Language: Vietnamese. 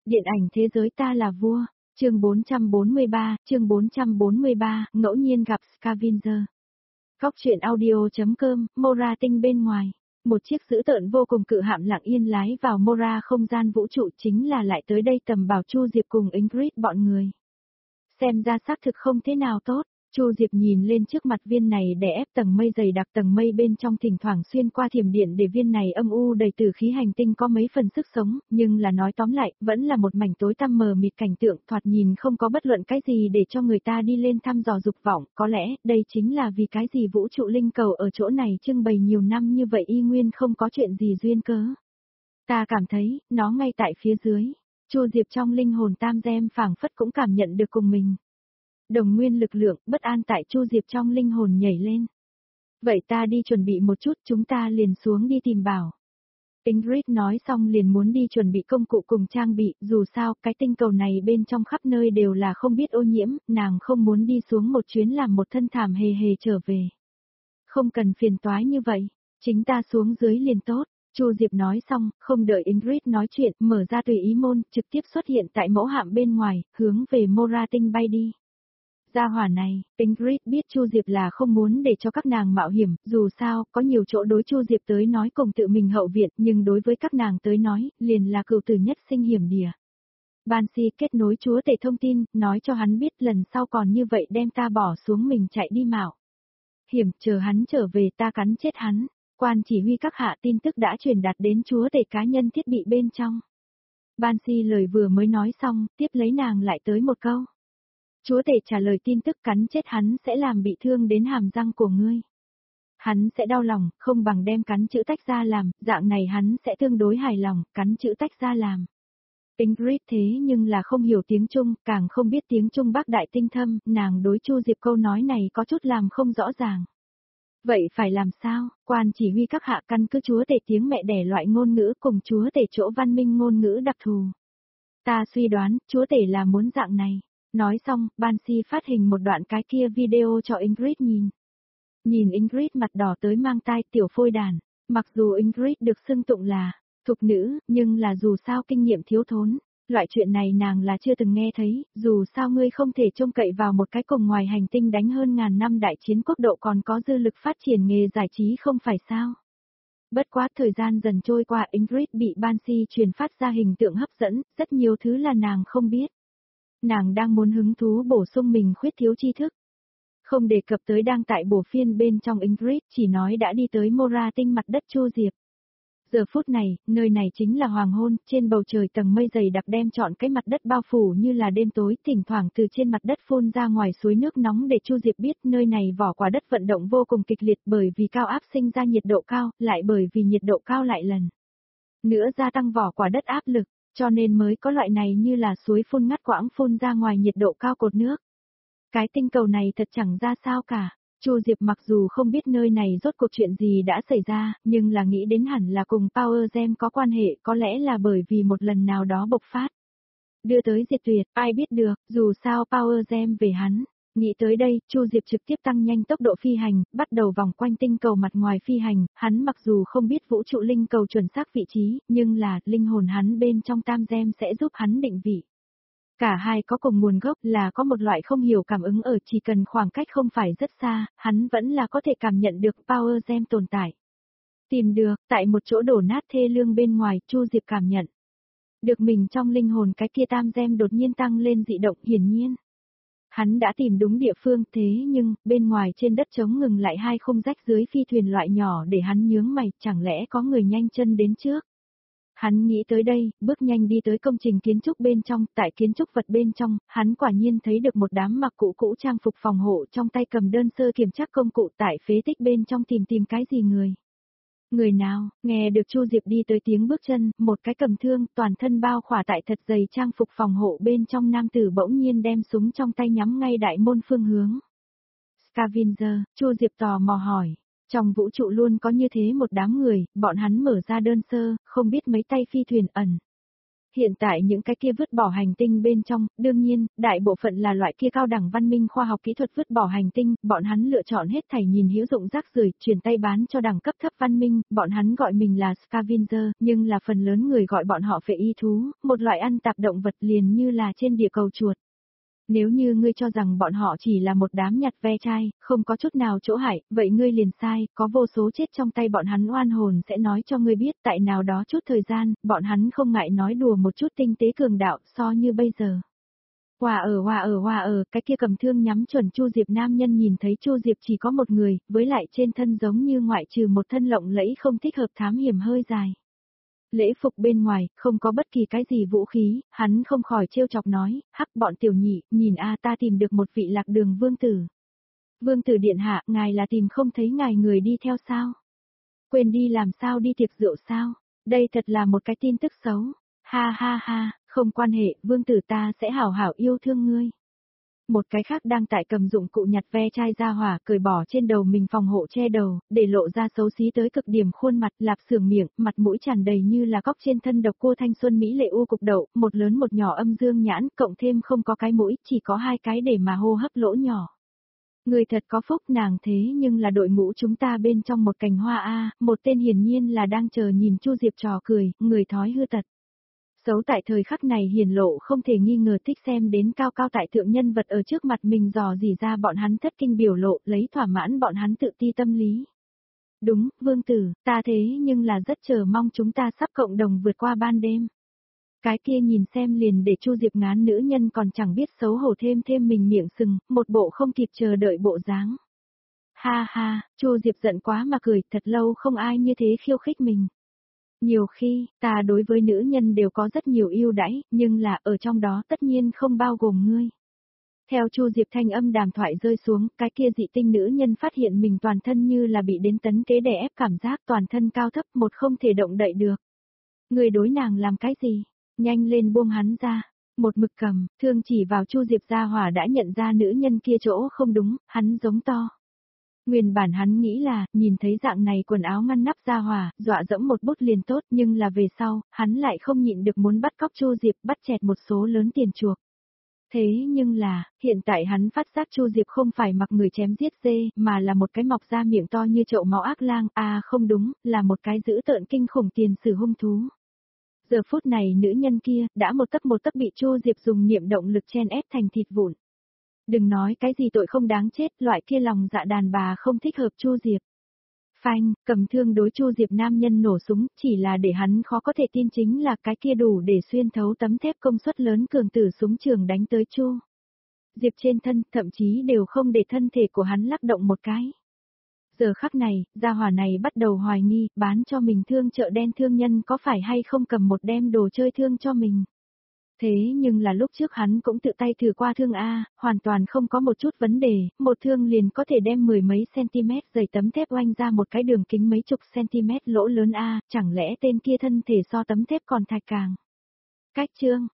Điện ảnh thế giới ta là vua, chương 443, ngẫu nhiên gặp Scavenger. Góc truyện audio.com, Mora tinh bên ngoài. Một chiếc dữ tợn vô cùng cự hạm lặng yên lái vào Mora không gian vũ trụ, chính là lại tới đây tầm bảo Chu Diệp cùng Ingrid bọn người. Xem ra xác thực không thế nào tốt. Chu Diệp nhìn lên trước mặt viên này đè ép tầng mây dày đặc, tầng mây bên trong thỉnh thoảng xuyên qua thiểm điện để viên này âm u đầy tử khí hành tinh có mấy phần sức sống, nhưng là nói tóm lại, vẫn là một mảnh tối tăm mờ mịt, cảnh tượng thoạt nhìn không có bất luận cái gì để cho người ta đi lên thăm dò dục vọng, có lẽ đây chính là vì cái gì vũ trụ linh cầu ở chỗ này trưng bày nhiều năm như vậy y nguyên không có chuyện gì duyên cớ. Ta cảm thấy, nó ngay tại phía dưới. Chu Diệp trong linh hồn tam gem phảng phất cũng cảm nhận được cùng mình. Đồng nguyên lực lượng, bất an tại Chu Diệp trong linh hồn nhảy lên. Vậy ta đi chuẩn bị một chút, chúng ta liền xuống đi tìm bảo. Ingrid nói xong liền muốn đi chuẩn bị công cụ cùng trang bị, dù sao, cái tinh cầu này bên trong khắp nơi đều là không biết ô nhiễm, nàng không muốn đi xuống một chuyến làm một thân thảm hề hề trở về. Không cần phiền toái như vậy, chính ta xuống dưới liền tốt. Chu Diệp nói xong, không đợi Ingrid nói chuyện, mở ra tùy ý môn, trực tiếp xuất hiện tại mẫu hạm bên ngoài, hướng về Mora tinh bay đi. Gia hỏa này, Ingrid biết Chu Diệp là không muốn để cho các nàng mạo hiểm, dù sao, có nhiều chỗ đối Chu Diệp tới nói cùng tự mình hậu viện, nhưng đối với các nàng tới nói, liền là cừu tử nhất sinh hiểm địa. Banshee kết nối chúa tể thông tin, nói cho hắn biết lần sau còn như vậy đem ta bỏ xuống mình chạy đi mạo hiểm, chờ hắn trở về ta cắn chết hắn. Quan chỉ huy các hạ tin tức đã truyền đạt đến chúa tể cá nhân thiết bị bên trong. Banshee lời vừa mới nói xong, tiếp lấy nàng lại tới một câu. Chúa tể trả lời tin tức cắn chết hắn sẽ làm bị thương đến hàm răng của ngươi. Hắn sẽ đau lòng, không bằng đem cắn chữ tách ra làm, dạng này hắn sẽ tương đối hài lòng, cắn chữ tách ra làm. Ingrid thế nhưng là không hiểu tiếng Trung, càng không biết tiếng Trung bác đại tinh thâm, nàng đối Chu Diệp câu nói này có chút làm không rõ ràng. Vậy phải làm sao? Quan chỉ huy các hạ căn cứ chúa tể tiếng mẹ đẻ loại ngôn ngữ cùng chúa tể chỗ văn minh ngôn ngữ đặc thù. Ta suy đoán, chúa tể là muốn dạng này. Nói xong, Banshee phát hình một đoạn cái kia video cho Ingrid nhìn. Nhìn Ingrid mặt đỏ tới mang tai tiểu phôi đàn, mặc dù Ingrid được xưng tụng là thục nữ, nhưng là dù sao kinh nghiệm thiếu thốn, loại chuyện này nàng là chưa từng nghe thấy, dù sao ngươi không thể trông cậy vào một cái cùng ngoài hành tinh đánh hơn ngàn năm đại chiến quốc độ còn có dư lực phát triển nghề giải trí không phải sao. Bất quá thời gian dần trôi qua, Ingrid bị Banshee truyền phát ra hình tượng hấp dẫn, rất nhiều thứ là nàng không biết. Nàng đang muốn hứng thú bổ sung mình khuyết thiếu tri thức. Không đề cập tới đang tại bổ phiên bên trong Ingrid, chỉ nói đã đi tới Mora tinh mặt đất Chu Diệp. Giờ phút này, nơi này chính là hoàng hôn, trên bầu trời tầng mây dày đặc đem trọn cái mặt đất bao phủ như là đêm tối, thỉnh thoảng từ trên mặt đất phun ra ngoài suối nước nóng để Chu Diệp biết nơi này vỏ quả đất vận động vô cùng kịch liệt bởi vì cao áp sinh ra nhiệt độ cao, lại bởi vì nhiệt độ cao lại lần nữa gia tăng vỏ quả đất áp lực. Cho nên mới có loại này như là suối phun ngắt quãng phun ra ngoài nhiệt độ cao cột nước. Cái tinh cầu này thật chẳng ra sao cả. Chu Diệp mặc dù không biết nơi này rốt cuộc chuyện gì đã xảy ra, nhưng là nghĩ đến hẳn là cùng Power Gem có quan hệ, có lẽ là bởi vì một lần nào đó bộc phát. Đưa tới diệt tuyệt, ai biết được, dù sao Power Gem về hắn. Nghĩ tới đây, Chu Diệp trực tiếp tăng nhanh tốc độ phi hành, bắt đầu vòng quanh tinh cầu mặt ngoài phi hành, hắn mặc dù không biết vũ trụ linh cầu chuẩn xác vị trí, nhưng là, linh hồn hắn bên trong tam gem sẽ giúp hắn định vị. Cả hai có cùng nguồn gốc là có một loại không hiểu cảm ứng ở chỉ cần khoảng cách không phải rất xa, hắn vẫn là có thể cảm nhận được Power Gem tồn tại. Tìm được, tại một chỗ đổ nát thê lương bên ngoài, Chu Diệp cảm nhận được mình trong linh hồn cái kia tam gem đột nhiên tăng lên dị động hiển nhiên. Hắn đã tìm đúng địa phương thế nhưng, bên ngoài trên đất trống ngừng lại hai khung rách dưới phi thuyền loại nhỏ để hắn nhướng mày, chẳng lẽ có người nhanh chân đến trước. Hắn nghĩ tới đây, bước nhanh đi tới công trình kiến trúc bên trong, tại kiến trúc vật bên trong, hắn quả nhiên thấy được một đám mặc cũ cũ trang phục phòng hộ trong tay cầm đơn sơ kiểm tra công cụ tại phế tích bên trong tìm cái gì người. Người nào, nghe được Chu Diệp đi tới tiếng bước chân, một cái cầm thương, toàn thân bao khỏa tại thật dày trang phục phòng hộ bên trong nam tử bỗng nhiên đem súng trong tay nhắm ngay đại môn phương hướng. Scavenger, Chu Diệp tò mò hỏi, trong vũ trụ luôn có như thế một đám người, bọn hắn mở ra đơn sơ, không biết mấy tay phi thuyền ẩn. hiện tại những cái kia vứt bỏ hành tinh bên trong, đương nhiên, đại bộ phận là loại kia cao đẳng văn minh khoa học kỹ thuật vứt bỏ hành tinh, bọn hắn lựa chọn hết thảy nhìn hữu dụng rác rưởi, chuyển tay bán cho đẳng cấp thấp văn minh, bọn hắn gọi mình là scavenger, nhưng là phần lớn người gọi bọn họ phệ y thú, một loại ăn tạp động vật liền như là trên địa cầu chuột. Nếu như ngươi cho rằng bọn họ chỉ là một đám nhặt ve chai, không có chút nào chỗ hại, vậy ngươi liền sai, có vô số chết trong tay bọn hắn oan hồn sẽ nói cho ngươi biết tại nào đó chút thời gian, bọn hắn không ngại nói đùa một chút tinh tế cường đạo so như bây giờ. Hoa ở, cái kia cầm thương nhắm chuẩn Chu Diệp nam nhân nhìn thấy Chu Diệp chỉ có một người, với lại trên thân giống như ngoại trừ một thân lộng lẫy không thích hợp thám hiểm hơi dài. Lễ phục bên ngoài, không có bất kỳ cái gì vũ khí, hắn không khỏi trêu chọc nói, hắc bọn tiểu nhị, nhìn a ta tìm được một vị lạc đường vương tử. Vương tử điện hạ, ngài là tìm không thấy ngài người đi theo sao? Quên đi làm sao đi tiệc rượu sao? Đây thật là một cái tin tức xấu. Ha ha ha, không quan hệ, vương tử ta sẽ hảo hảo yêu thương ngươi. Một cái khác đang tại cầm dụng cụ nhặt ve chai ra hỏa, cởi bỏ trên đầu mình phòng hộ che đầu, để lộ ra xấu xí tới cực điểm khuôn mặt, lạp xưởng miệng, mặt mũi tràn đầy như là cóc trên thân độc cô thanh xuân mỹ lệ u cục đậu, một lớn một nhỏ âm dương nhãn, cộng thêm không có cái mũi, chỉ có hai cái để mà hô hấp lỗ nhỏ. Người thật có phúc nàng thế nhưng là đội ngũ chúng ta bên trong một cành hoa a, một tên hiển nhiên là đang chờ nhìn Chu Diệp trò cười, người thói hư tật. Xấu tại thời khắc này hiển lộ không thể nghi ngờ thích xem đến cao cao tại thượng nhân vật ở trước mặt mình dò dỉ ra bọn hắn thất kinh biểu lộ lấy thỏa mãn bọn hắn tự ti tâm lý. Đúng, vương tử, ta thế nhưng là rất chờ mong chúng ta sắp cộng đồng vượt qua ban đêm. Cái kia nhìn xem liền để Chu Diệp ngán nữ nhân còn chẳng biết xấu hổ thêm mình miệng sừng, một bộ không kịp chờ đợi bộ dáng. Ha ha, Chu Diệp giận quá mà cười, thật lâu không ai như thế khiêu khích mình. Nhiều khi, ta đối với nữ nhân đều có rất nhiều ưu đãi, nhưng là ở trong đó tất nhiên không bao gồm ngươi. Theo Chu Diệp thanh âm đàm thoại rơi xuống, cái kia dị tinh nữ nhân phát hiện mình toàn thân như là bị đến tấn kế đè ép cảm giác toàn thân cao thấp một không thể động đậy được. Người đối nàng làm cái gì? Nhanh lên buông hắn ra. Một mực cầm, thương chỉ vào Chu Diệp gia hỏa đã nhận ra nữ nhân kia chỗ không đúng, hắn giống to. Nguyên bản hắn nghĩ là, nhìn thấy dạng này quần áo ngăn nắp ra hỏa, dọa dẫm một bút liền tốt nhưng là về sau, hắn lại không nhịn được muốn bắt cóc Chu Diệp bắt chẹt một số lớn tiền chuộc. Thế nhưng là, hiện tại hắn phát giác Chu Diệp không phải mặc người chém giết dê, mà là một cái mọc ra miệng to như chậu máu ác lang, không đúng, là một cái dữ tợn kinh khủng tiền sử hung thú. Giờ phút này nữ nhân kia, đã một tấc bị Chu Diệp dùng niệm động lực chen ép thành thịt vụn. Đừng nói cái gì tội không đáng chết, loại kia lòng dạ đàn bà không thích hợp Chu Diệp. Phanh, cầm thương đối Chu Diệp nam nhân nổ súng, chỉ là để hắn khó có thể tin chính là cái kia đủ để xuyên thấu tấm thép công suất lớn cường tử súng trường đánh tới Chu Diệp trên thân, thậm chí đều không để thân thể của hắn lắc động một cái. Giờ khắc này, gia hỏa này bắt đầu hoài nghi, bán cho mình thương chợ đen thương nhân có phải hay không cầm một đem đồ chơi thương cho mình. Thế nhưng là lúc trước hắn cũng tự tay thử qua thương A, hoàn toàn không có một chút vấn đề, một thương liền có thể đem mười mấy cm dày tấm thép oanh ra một cái đường kính mấy chục cm lỗ lớn A, chẳng lẽ tên kia thân thể so tấm thép còn thạch càng. Cách chương,